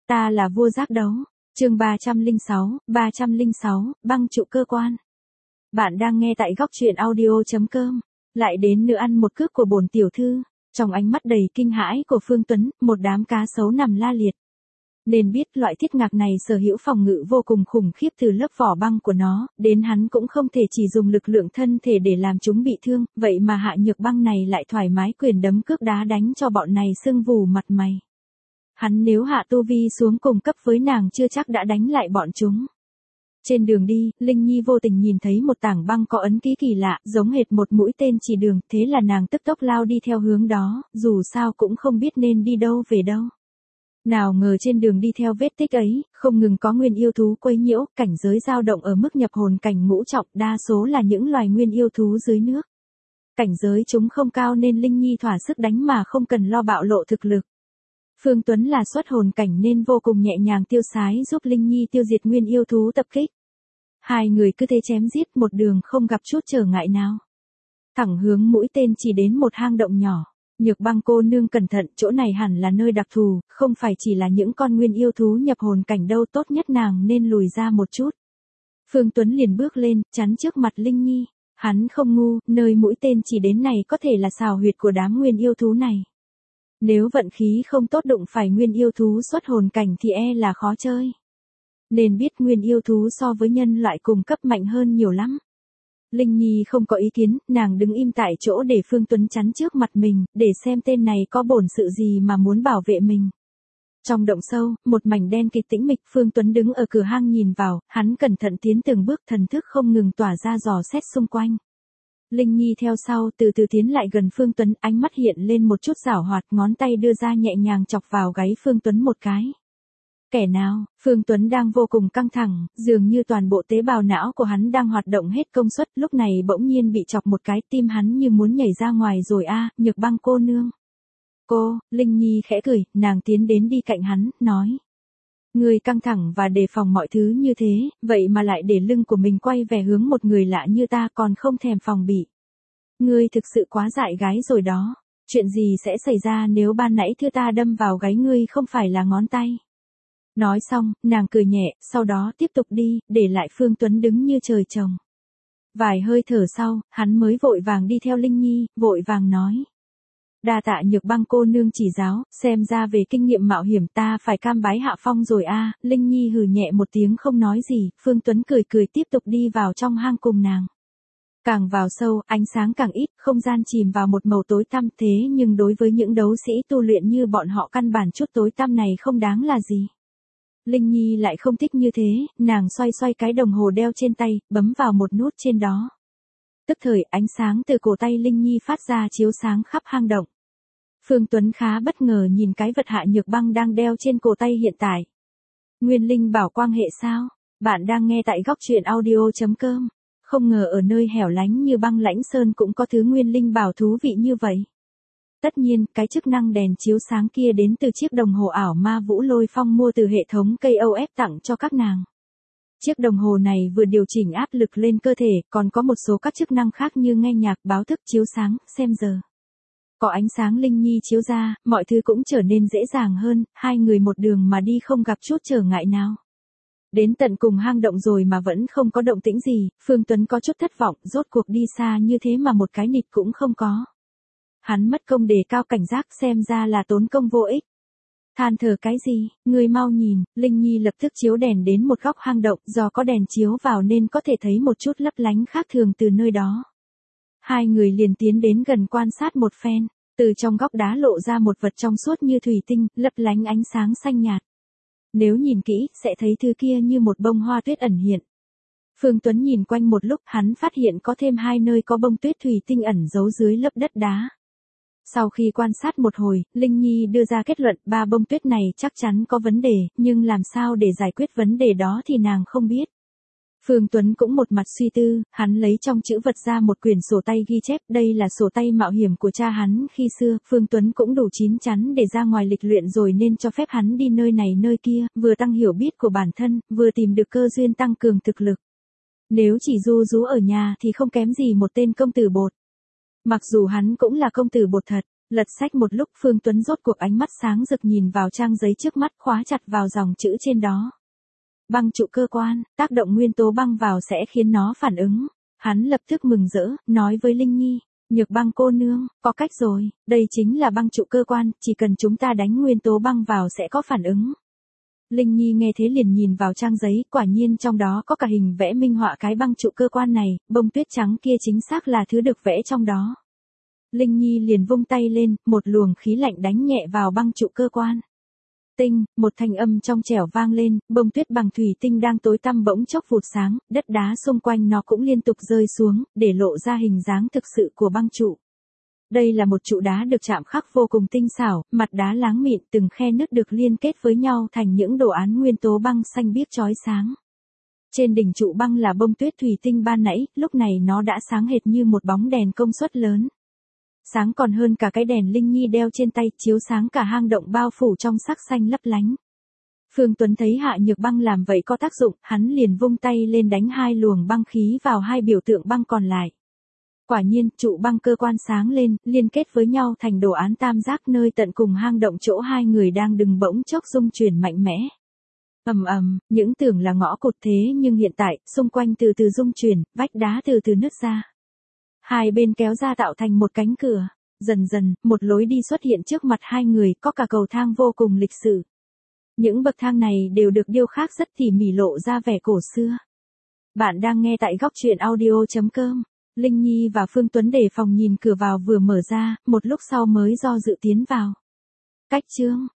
Ta là vua giác đấu. Chương 306, băng trụ cơ quan. Bạn đang nghe tại góc truyện audio.com. Lại đến nữa ăn một cước của bổn tiểu thư. Trong ánh mắt đầy kinh hãi của Phương Tuấn, một đám cá sấu nằm la liệt. Nên biết loại thiết ngạc này sở hữu phòng ngự vô cùng khủng khiếp từ lớp vỏ băng của nó, đến hắn cũng không thể chỉ dùng lực lượng thân thể để làm chúng bị thương, vậy mà Hạ Nhược Băng này lại thoải mái quyền đấm cước đá đánh cho bọn này sưng vù mặt mày. Hắn nếu hạ tu vi xuống cùng cấp với nàng chưa chắc đã đánh lại bọn chúng. Trên đường đi, Linh Nhi vô tình nhìn thấy một tảng băng có ấn ký kỳ lạ, giống hệt một mũi tên chỉ đường, thế là nàng tức tốc lao đi theo hướng đó, dù sao cũng không biết nên đi đâu về đâu. Nào ngờ trên đường đi theo vết tích ấy, không ngừng có nguyên yêu thú quấy nhiễu, cảnh giới dao động ở mức nhập hồn cảnh ngũ trọng, đa số là những loài nguyên yêu thú dưới nước. Cảnh giới chúng không cao nên Linh Nhi thỏa sức đánh mà không cần lo bạo lộ thực lực. Phương Tuấn là xuất hồn cảnh nên vô cùng nhẹ nhàng tiêu sái giúp Linh Nhi tiêu diệt nguyên yêu thú tập kích. Hai người cứ thế chém giết một đường không gặp chút trở ngại nào. Thẳng hướng mũi tên chỉ đến một hang động nhỏ. Nhược Băng cô nương cẩn thận, chỗ này hẳn là nơi đặc thù, không phải chỉ là những con nguyên yêu thú nhập hồn cảnh đâu, tốt nhất nàng nên lùi ra một chút. Phương Tuấn liền bước lên, chắn trước mặt Linh Nhi. Hắn không ngu, nơi mũi tên chỉ đến này có thể là xào huyệt của đám nguyên yêu thú này. Nếu vận khí không tốt đụng phải nguyên yêu thú xuất hồn cảnh thì e là khó chơi. Nên biết nguyên yêu thú so với nhân loại cùng cấp mạnh hơn nhiều lắm. Linh Nhi không có ý kiến, nàng đứng im tại chỗ để Phương Tuấn chắn trước mặt mình, để xem tên này có bổn sự gì mà muốn bảo vệ mình. Trong động sâu, một mảnh đen kịt tĩnh mịch, Phương Tuấn đứng ở cửa hang nhìn vào, hắn cẩn thận tiến từng bước, thần thức không ngừng tỏa ra dò xét xung quanh. Linh Nhi theo sau từ từ tiến lại gần Phương Tuấn, ánh mắt hiện lên một chút giảo hoạt, ngón tay đưa ra nhẹ nhàng chọc vào gáy Phương Tuấn một cái. Kẻ nào? Phương Tuấn đang vô cùng căng thẳng, dường như toàn bộ tế bào não của hắn đang hoạt động hết công suất, lúc này bỗng nhiên bị chọc một cái, tim hắn như muốn nhảy ra ngoài rồi a. Nhược Băng cô nương. Cô, Linh Nhi khẽ cười, nàng tiến đến đi cạnh hắn, nói. Người căng thẳng và đề phòng mọi thứ như thế, vậy mà lại để lưng của mình quay về hướng một người lạ như ta còn không thèm phòng bị. Ngươi thực sự quá dại gái rồi đó. Chuyện gì sẽ xảy ra nếu ban nãy thưa ta đâm vào gáy ngươi không phải là ngón tay? Nói xong, nàng cười nhẹ, sau đó tiếp tục đi, để lại Phương Tuấn đứng như trời trồng. Vài hơi thở sau, hắn mới vội vàng đi theo Linh Nhi, vội vàng nói. Đa tạ Nhược Băng cô nương chỉ giáo, xem ra về kinh nghiệm mạo hiểm ta phải cam bái hạ phong rồi a. Linh Nhi hừ nhẹ một tiếng không nói gì, Phương Tuấn cười cười tiếp tục đi vào trong hang cùng nàng. Càng vào sâu, ánh sáng càng ít, không gian chìm vào một màu tối tăm, thế nhưng đối với những đấu sĩ tu luyện như bọn họ căn bản chút tối tăm này không đáng là gì. Linh Nhi lại không thích như thế, nàng xoay xoay cái đồng hồ đeo trên tay, bấm vào một nút trên đó. Tức thời ánh sáng từ cổ tay Linh Nhi phát ra chiếu sáng khắp hang động. Phương Tuấn khá bất ngờ nhìn cái vật Hạ Nhược Băng đang đeo trên cổ tay hiện tại. Nguyên linh bảo quang hệ sao? Bạn đang nghe tại góc truyện audio.com. Không ngờ ở nơi hẻo lánh như Băng Lãnh Sơn cũng có thứ nguyên linh bảo thú vị như vậy. Tất nhiên, cái chức năng đèn chiếu sáng kia đến từ chiếc đồng hồ ảo Ma Vũ Lôi Phong mua từ hệ thống KOF tặng cho các nàng. Chiếc đồng hồ này vừa điều chỉnh áp lực lên cơ thể, còn có một số các chức năng khác như nghe nhạc, báo thức, chiếu sáng, xem giờ. Có ánh sáng Linh Nhi chiếu ra, mọi thứ cũng trở nên dễ dàng hơn, hai người một đường mà đi không gặp chút trở ngại nào. Đến tận cùng hang động rồi mà vẫn không có động tĩnh gì, Phương Tuấn có chút thất vọng, rốt cuộc đi xa như thế mà một cái nịt cũng không có. Hắn mất công đề cao cảnh giác, xem ra là tốn công vô ích. Than thở cái gì, người mau nhìn, Linh Nhi lập tức chiếu đèn đến một góc hang động, do có đèn chiếu vào nên có thể thấy một chút lấp lánh khác thường từ nơi đó. Hai người liền tiến đến gần quan sát một phen, từ trong góc đá lộ ra một vật trong suốt như thủy tinh, lấp lánh ánh sáng xanh nhạt. Nếu nhìn kỹ, sẽ thấy thứ kia như một bông hoa tuyết ẩn hiện. Phương Tuấn nhìn quanh một lúc, hắn phát hiện có thêm hai nơi có bông tuyết thủy tinh ẩn giấu dưới lớp đất đá. Sau khi quan sát một hồi, Linh Nhi đưa ra kết luận 3 bông tuyết này chắc chắn có vấn đề, nhưng làm sao để giải quyết vấn đề đó thì nàng không biết. Phương Tuấn cũng một mặt suy tư, hắn lấy trong chữ vật ra một quyển sổ tay ghi chép, đây là sổ tay mạo hiểm của cha hắn khi xưa, Phương Tuấn cũng đủ chín chắn để ra ngoài lịch luyện rồi nên cho phép hắn đi nơi này nơi kia, vừa tăng hiểu biết của bản thân, vừa tìm được cơ duyên tăng cường thực lực. Nếu chỉ ru rú ở nhà thì không kém gì một tên công tử bột. Mặc dù hắn cũng là công tử bột thật, Lật sách một lúc Phương Tuấn rốt cuộc ánh mắt sáng rực nhìn vào trang giấy trước mắt khóa chặt vào dòng chữ trên đó. Băng trụ cơ quan, tác động nguyên tố băng vào sẽ khiến nó phản ứng. Hắn lập tức mừng rỡ, nói với Linh Nhi, Nhược Băng cô nương, có cách rồi, đây chính là băng trụ cơ quan, chỉ cần chúng ta đánh nguyên tố băng vào sẽ có phản ứng. Linh Nhi nghe thế liền nhìn vào trang giấy, quả nhiên trong đó có cả hình vẽ minh họa cái băng trụ cơ quan này, bông tuyết trắng kia chính xác là thứ được vẽ trong đó. Linh Nhi liền vung tay lên, một luồng khí lạnh đánh nhẹ vào băng trụ cơ quan. Tinh, một thanh âm trong trẻo vang lên, bông tuyết bằng thủy tinh đang tối tăm bỗng chốc vụt sáng, đất đá xung quanh nó cũng liên tục rơi xuống, để lộ ra hình dáng thực sự của băng trụ. Đây là một trụ đá được chạm khắc vô cùng tinh xảo, mặt đá láng mịn, từng khe nứt được liên kết với nhau thành những đồ án nguyên tố băng xanh biếc chói sáng. Trên đỉnh trụ băng là bông tuyết thủy tinh ban nãy, lúc này nó đã sáng hệt như một bóng đèn công suất lớn. Sáng còn hơn cả cái đèn Linh Nhi đeo trên tay, chiếu sáng cả hang động bao phủ trong sắc xanh lấp lánh. Phương Tuấn thấy Hạ Nhược Băng làm vậy có tác dụng, hắn liền vung tay lên đánh hai luồng băng khí vào hai biểu tượng băng còn lại. Quả nhiên, trụ băng cơ quan sáng lên, liên kết với nhau thành đồ án tam giác nơi tận cùng hang động chỗ hai người đang đứng bỗng chốc rung chuyển mạnh mẽ. Ầm ầm, những tưởng là ngõ cụt thế nhưng hiện tại, xung quanh từ từ rung chuyển, vách đá từ từ nứt ra. Hai bên kéo ra tạo thành một cánh cửa. Dần dần, một lối đi xuất hiện trước mặt hai người, có cả cầu thang vô cùng lịch sử. Những bậc thang này đều được điêu khắc rất tỉ mỉ lộ ra vẻ cổ xưa. Bạn đang nghe tại góc truyện audio.com. Linh Nhi và Phương Tuấn để phòng nhìn cửa vào vừa mở ra, một lúc sau mới do dự tiến vào. Cách chương